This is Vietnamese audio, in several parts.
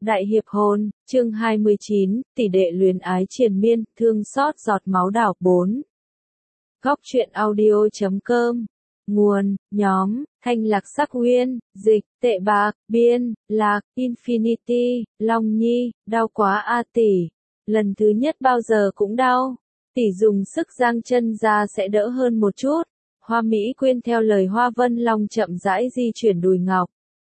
Đại hiệp hôn, chương 29, tỷ đệ luyến ái triền miên, thương xót giọt máu đào 4. Góc truyện audio.com. Nguồn, nhóm, Thanh Lạc Sắc Uyên, dịch, Tệ Bạc, Biên, Lạc, Infinity, Long Nhi, đau quá a tỷ. Lần thứ nhất bao giờ cũng đau. Tỷ dùng sức giang chân ra sẽ đỡ hơn một chút. Hoa Mỹ Quyên theo lời Hoa Vân Long chậm rãi di chuyển đùi ngọc.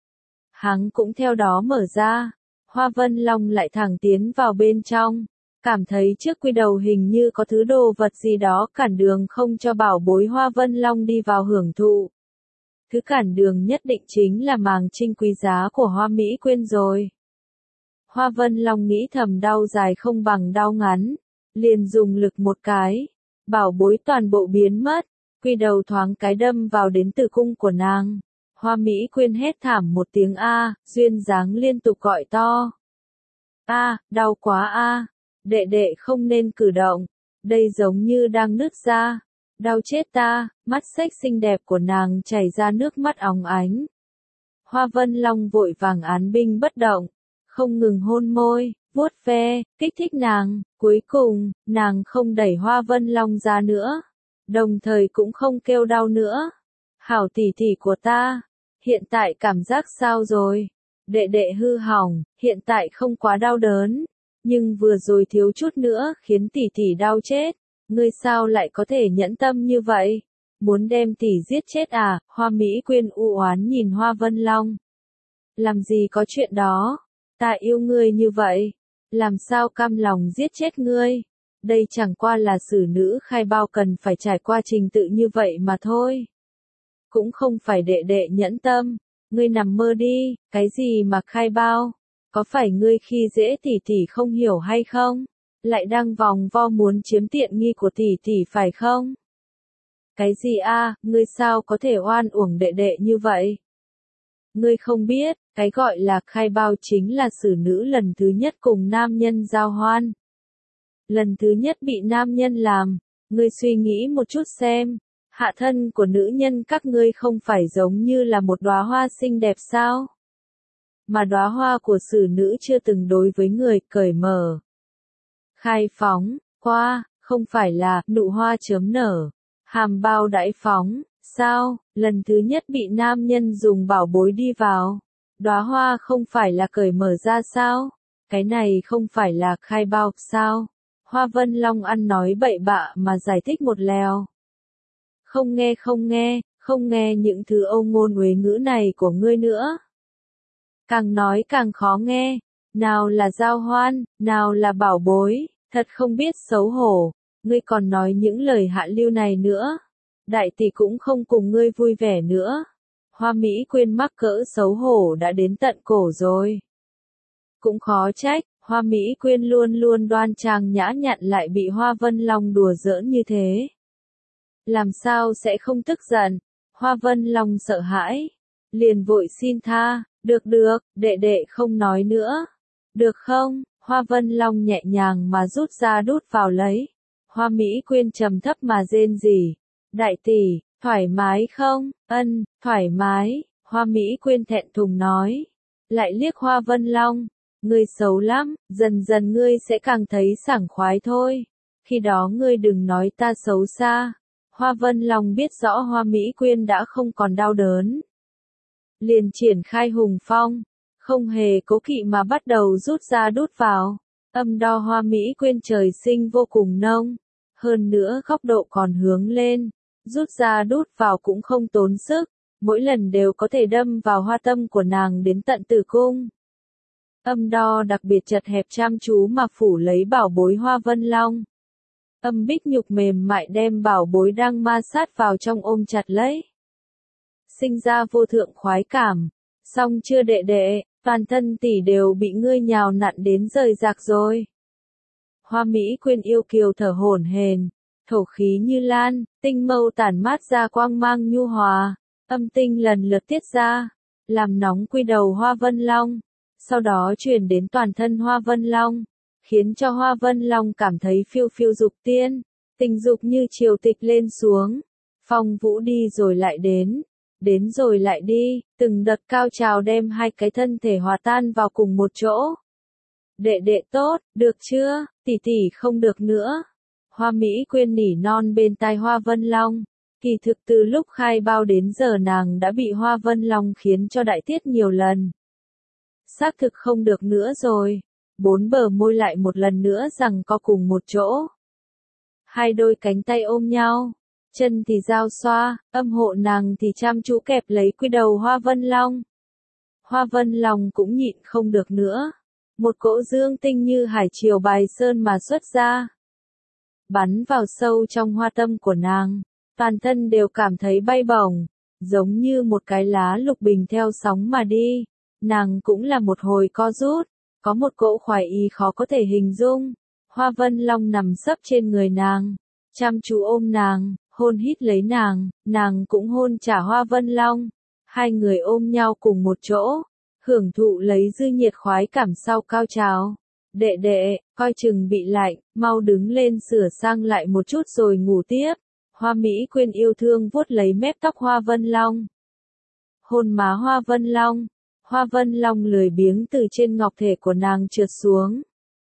Hắn cũng theo đó mở ra. Hoa Vân Long lại thẳng tiến vào bên trong, cảm thấy trước quy đầu hình như có thứ đồ vật gì đó cản đường không cho bảo bối Hoa Vân Long đi vào hưởng thụ. Thứ cản đường nhất định chính là màng trinh quý giá của Hoa Mỹ Quyên rồi. Hoa Vân Long nghĩ thầm đau dài không bằng đau ngắn, liền dùng lực một cái, bảo bối toàn bộ biến mất, quy đầu thoáng cái đâm vào đến tử cung của nàng. Hoa Mỹ Quyên hét thảm một tiếng a, duyên dáng liên tục gọi to. A, đau quá a, đệ đệ không nên cử động, đây giống như đang nứt ra, đau chết ta, mắt xếch xinh đẹp của nàng chảy ra nước mắt óng ánh. Hoa Vân Long vội vàng án binh bất động, không ngừng hôn môi, vuốt ve, kích thích nàng, cuối cùng, nàng không đẩy Hoa Vân Long ra nữa, đồng thời cũng không kêu đau nữa. Hảo tỷ tỷ của ta, hiện tại cảm giác sao rồi? Đệ đệ hư hỏng, hiện tại không quá đau đớn, nhưng vừa rồi thiếu chút nữa khiến tỷ tỷ đau chết. Ngươi sao lại có thể nhẫn tâm như vậy? Muốn đem tỷ giết chết à? Hoa Mỹ Quyên u oán nhìn Hoa Vân Long. Làm gì có chuyện đó? Ta yêu ngươi như vậy, làm sao cam lòng giết chết ngươi? Đây chẳng qua là xử nữ khai bao cần phải trải qua trình tự như vậy mà thôi. Cũng không phải đệ đệ nhẫn tâm, ngươi nằm mơ đi, cái gì mà khai bao? Có phải ngươi khi dễ tỷ tỷ không hiểu hay không? Lại đang vòng vo muốn chiếm tiện nghi của tỷ tỷ phải không? Cái gì a, ngươi sao có thể oan uổng đệ đệ như vậy? Ngươi không biết, cái gọi là khai bao chính là xử nữ lần thứ nhất cùng nam nhân giao hoan. Lần thứ nhất bị nam nhân làm, ngươi suy nghĩ một chút xem. Hạ thân của nữ nhân các ngươi không phải giống như là một đóa hoa xinh đẹp sao? Mà đóa hoa của xử nữ chưa từng đối với người cởi mở. Khai phóng, qua, không phải là nụ hoa chớm nở. Hàm bao đãi phóng, sao? Lần thứ nhất bị nam nhân dùng bảo bối đi vào. Đóa hoa không phải là cởi mở ra sao? Cái này không phải là khai bao sao? Hoa Vân Long ăn nói bậy bạ mà giải thích một lèo. Không nghe những thứ âu ngôn uế ngữ này của ngươi nữa. Càng nói càng khó nghe, nào là giao hoan, nào là bảo bối, thật không biết xấu hổ, ngươi còn nói những lời hạ lưu này nữa. Đại tỷ cũng không cùng ngươi vui vẻ nữa. Hoa Mỹ Quyên mắc cỡ xấu hổ đã đến tận cổ rồi. Cũng khó trách, Hoa Mỹ Quyên luôn luôn đoan trang nhã nhặn lại bị Hoa Vân Long đùa giỡn như thế. Làm sao sẽ không tức giận? Hoa Vân Long sợ hãi, liền vội xin tha, được, đệ đệ không nói nữa. Được không? Hoa Vân Long nhẹ nhàng mà rút ra đút vào lấy. Hoa Mỹ Quyên trầm thấp mà rên rỉ. Đại tỷ, thoải mái không? Ân, thoải mái. Hoa Mỹ Quyên thẹn thùng nói. Lại liếc Hoa Vân Long. Ngươi xấu lắm, dần dần ngươi sẽ càng thấy sảng khoái thôi. Khi đó ngươi đừng nói ta xấu xa. Hoa Vân Long biết rõ Hoa Mỹ Quyên đã không còn đau đớn. Liền triển khai hùng phong, không hề cố kỵ mà bắt đầu rút ra đút vào. Âm đo Hoa Mỹ Quyên trời sinh vô cùng nông. Hơn nữa góc độ còn hướng lên. Rút ra đút vào cũng không tốn sức. Mỗi lần đều có thể đâm vào hoa tâm của nàng đến tận tử cung. Âm đo đặc biệt chật hẹp chăm chú mà phủ lấy bảo bối Hoa Vân Long. Âm bích nhục mềm mại đem bảo bối đang ma sát vào trong ôm chặt lấy. Sinh ra vô thượng khoái cảm. Xong chưa đệ đệ, toàn thân tỷ đều bị ngươi nhào nặn đến rời rạc rồi. Hoa Mỹ Quyên yêu kiều thở hổn hển, thổ khí như lan, tinh mâu tản mát ra quang mang nhu hòa, âm tinh lần lượt tiết ra, làm nóng quy đầu Hoa Vân Long, sau đó truyền đến toàn thân Hoa Vân Long, khiến cho Hoa Vân Long cảm thấy phiêu phiêu dục tiên, tình dục như triều tịch lên xuống, phong vũ đi rồi lại đến rồi lại đi, từng đợt cao trào đem hai cái thân thể hòa tan vào cùng một chỗ. Đệ đệ tốt, được chưa, tỷ tỷ không được nữa. Hoa Mỹ Quyên nỉ non bên tai Hoa Vân Long. Kỳ thực từ lúc khai bao đến giờ nàng đã bị Hoa Vân Long khiến cho đại tiết nhiều lần. Xác thực không được nữa rồi. Bốn bờ môi lại một lần nữa rằng co cùng một chỗ. Hai đôi cánh tay ôm nhau. Chân thì giao xoa, âm hộ nàng thì chăm chú kẹp lấy quy đầu Hoa Vân Long. Hoa Vân Long cũng nhịn không được nữa. Một cỗ dương tinh như hải triều bài sơn mà xuất ra. Bắn vào sâu trong hoa tâm của nàng. Toàn thân đều cảm thấy bay bổng. Giống như một cái lá lục bình theo sóng mà đi. Nàng cũng là một hồi co rút. Có một cỗ khoái ý khó có thể hình dung. Hoa Vân Long nằm sấp trên người nàng. Chăm chú ôm nàng, hôn hít lấy nàng cũng hôn trả Hoa Vân Long. Hai người ôm nhau cùng một chỗ. Hưởng thụ lấy dư nhiệt khoái cảm sau cao trào. Đệ đệ, coi chừng bị lạnh, mau đứng lên sửa sang lại một chút rồi ngủ tiếp. Hoa Mỹ Quyên yêu thương vuốt lấy mép tóc Hoa Vân Long. Hôn má Hoa Vân Long. Hoa Vân Long lười biếng từ trên ngọc thể của nàng trượt xuống.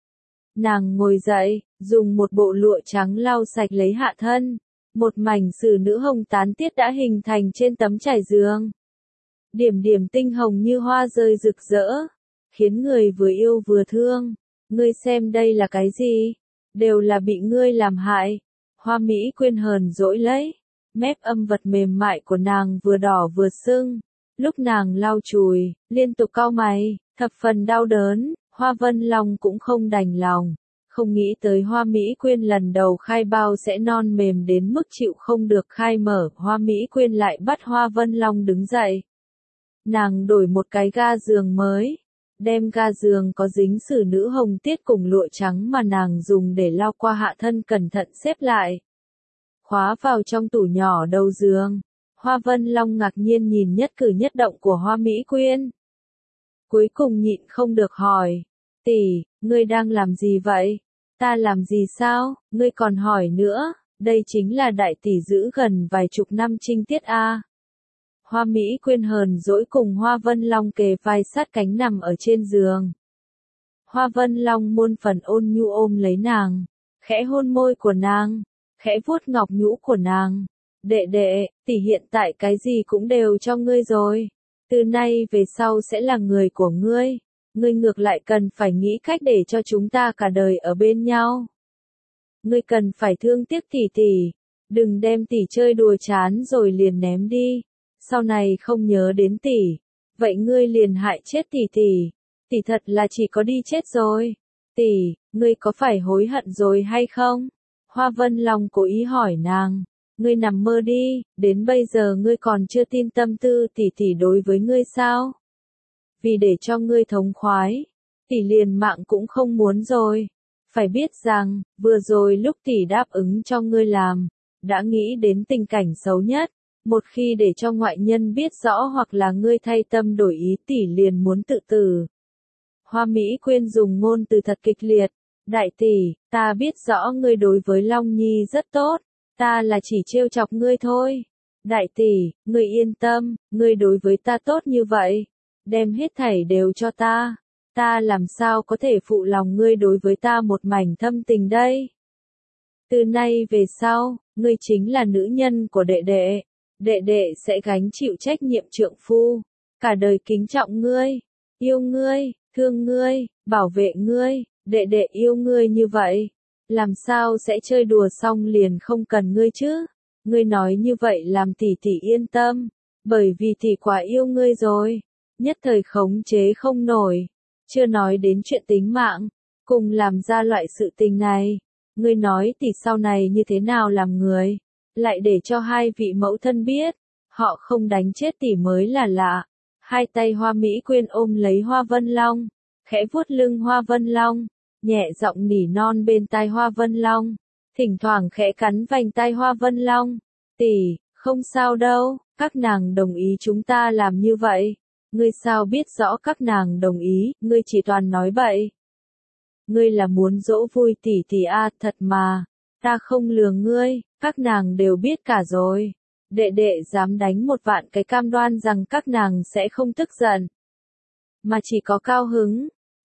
Nàng ngồi dậy, dùng một bộ lụa trắng lau sạch lấy hạ thân. Một mảnh sử nữ hồng tán tiết đã hình thành trên tấm trải giường. Điểm điểm tinh hồng như hoa rơi rực rỡ, khiến người vừa yêu vừa thương. Ngươi xem đây là cái gì? Đều là bị ngươi làm hại. Hoa Mỹ Quyên hờn dỗi lấy. Mép âm vật mềm mại của nàng vừa đỏ vừa sưng. Lúc nàng lau chùi, liên tục cau mày, thập phần đau đớn. Hoa Vân Long cũng không đành lòng. Không nghĩ tới Hoa Mỹ Quyên lần đầu khai bao sẽ non mềm đến mức chịu không được khai mở. Hoa Mỹ Quyên lại bắt Hoa Vân Long đứng dậy. Nàng đổi một cái ga giường mới. Đem ga giường có dính sử nữ hồng tiết cùng lụa trắng mà nàng dùng để lau qua hạ thân cẩn thận xếp lại. Khóa vào trong tủ nhỏ đầu giường. Hoa Vân Long ngạc nhiên nhìn nhất cử nhất động của Hoa Mỹ Quyên. Cuối cùng nhịn không được hỏi. Tỷ, ngươi đang làm gì vậy? Ta làm gì sao? Ngươi còn hỏi nữa, đây chính là đại tỷ giữ gần vài chục năm trinh tiết a. Hoa Mỹ Quyên hờn dỗi cùng Hoa Vân Long kề vai sát cánh nằm ở trên giường. Hoa Vân Long muôn phần ôn nhu ôm lấy nàng, khẽ hôn môi của nàng, khẽ vuốt ngọc nhũ của nàng. Đệ đệ, tỷ hiện tại cái gì cũng đều cho ngươi rồi. Từ nay về sau sẽ là người của ngươi. Ngươi ngược lại cần phải nghĩ cách để cho chúng ta cả đời ở bên nhau. Ngươi cần phải thương tiếc tỷ tỷ. Đừng đem tỷ chơi đùa chán rồi liền ném đi. Sau này không nhớ đến tỷ. Vậy ngươi liền hại chết tỷ tỷ. Tỷ thật là chỉ có đi chết rồi. Tỷ, ngươi có phải hối hận rồi hay không? Hoa Vân Long cố ý hỏi nàng. Ngươi nằm mơ đi, đến bây giờ ngươi còn chưa tin tâm tư tỷ tỷ đối với ngươi sao? Vì để cho ngươi thống khoái, tỷ liền mạng cũng không muốn rồi. Phải biết rằng, vừa rồi lúc tỷ đáp ứng cho ngươi làm, đã nghĩ đến tình cảnh xấu nhất. Một khi để cho ngoại nhân biết rõ hoặc là ngươi thay tâm đổi ý tỷ liền muốn tự tử. Hoa Mỹ Quyên dùng ngôn từ thật kịch liệt. Đại tỷ, ta biết rõ ngươi đối với Long Nhi rất tốt. Ta là chỉ trêu chọc ngươi thôi. Đại tỷ, ngươi yên tâm, ngươi đối với ta tốt như vậy. Đem hết thảy đều cho ta. Ta làm sao có thể phụ lòng ngươi đối với ta một mảnh thâm tình đây. Từ nay về sau, ngươi chính là nữ nhân của đệ đệ. Đệ đệ sẽ gánh chịu trách nhiệm trượng phu. Cả đời kính trọng ngươi. Yêu ngươi, thương ngươi, bảo vệ ngươi. Đệ đệ yêu ngươi như vậy. Làm sao sẽ chơi đùa xong liền không cần ngươi chứ? Ngươi nói như vậy làm tỷ tỷ yên tâm. Bởi vì tỷ quá yêu ngươi rồi. Nhất thời khống chế không nổi. Chưa nói đến chuyện tính mạng. Cùng làm ra loại sự tình này. Ngươi nói tỷ sau này như thế nào làm người? Lại để cho hai vị mẫu thân biết. Họ không đánh chết tỷ mới là lạ. Hai tay Hoa Mỹ Quyên ôm lấy Hoa Vân Long. Khẽ vuốt lưng Hoa Vân Long. Nhẹ giọng nỉ non bên tai Hoa Vân Long. Thỉnh thoảng khẽ cắn vành tai Hoa Vân Long. Tỷ, không sao đâu, các nàng đồng ý chúng ta làm như vậy. Ngươi sao biết rõ các nàng đồng ý, ngươi chỉ toàn nói bậy. Ngươi là muốn dỗ vui tỷ tỷ a, thật mà. Ta không lừa ngươi, các nàng đều biết cả rồi. Đệ đệ dám đánh một vạn cái cam đoan rằng các nàng sẽ không tức giận. Mà chỉ có cao hứng.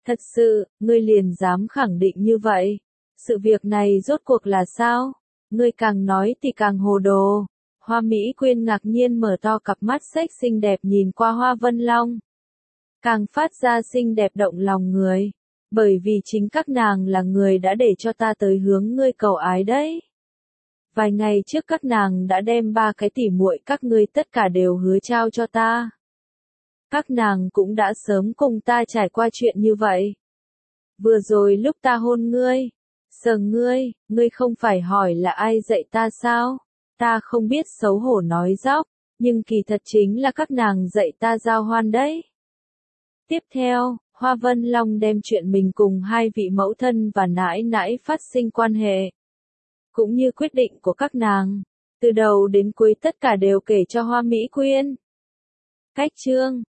Thật sự, ngươi liền dám khẳng định như vậy. Sự việc này rốt cuộc là sao? Ngươi càng nói thì càng hồ đồ. Hoa Mỹ Quyên ngạc nhiên mở to cặp mắt xếch xinh đẹp nhìn qua Hoa Vân Long. Càng phát ra xinh đẹp động lòng người. Bởi vì chính các nàng là người đã để cho ta tới hướng ngươi cầu ái đấy. Vài ngày trước các nàng đã đem 3 cái tỉ muội các ngươi tất cả đều hứa trao cho ta. Các nàng cũng đã sớm cùng ta trải qua chuyện như vậy. Vừa rồi lúc ta hôn ngươi, sờ ngươi, ngươi không phải hỏi là ai dạy ta sao? Ta không biết xấu hổ nói dóc, nhưng kỳ thật chính là các nàng dạy ta giao hoan đấy. Tiếp theo, Hoa Vân Long đem chuyện mình cùng 2 vị mẫu thân và nãi nãi phát sinh quan hệ, cũng như quyết định của các nàng, từ đầu đến cuối tất cả đều kể cho Hoa Mỹ Quyên. Cách chương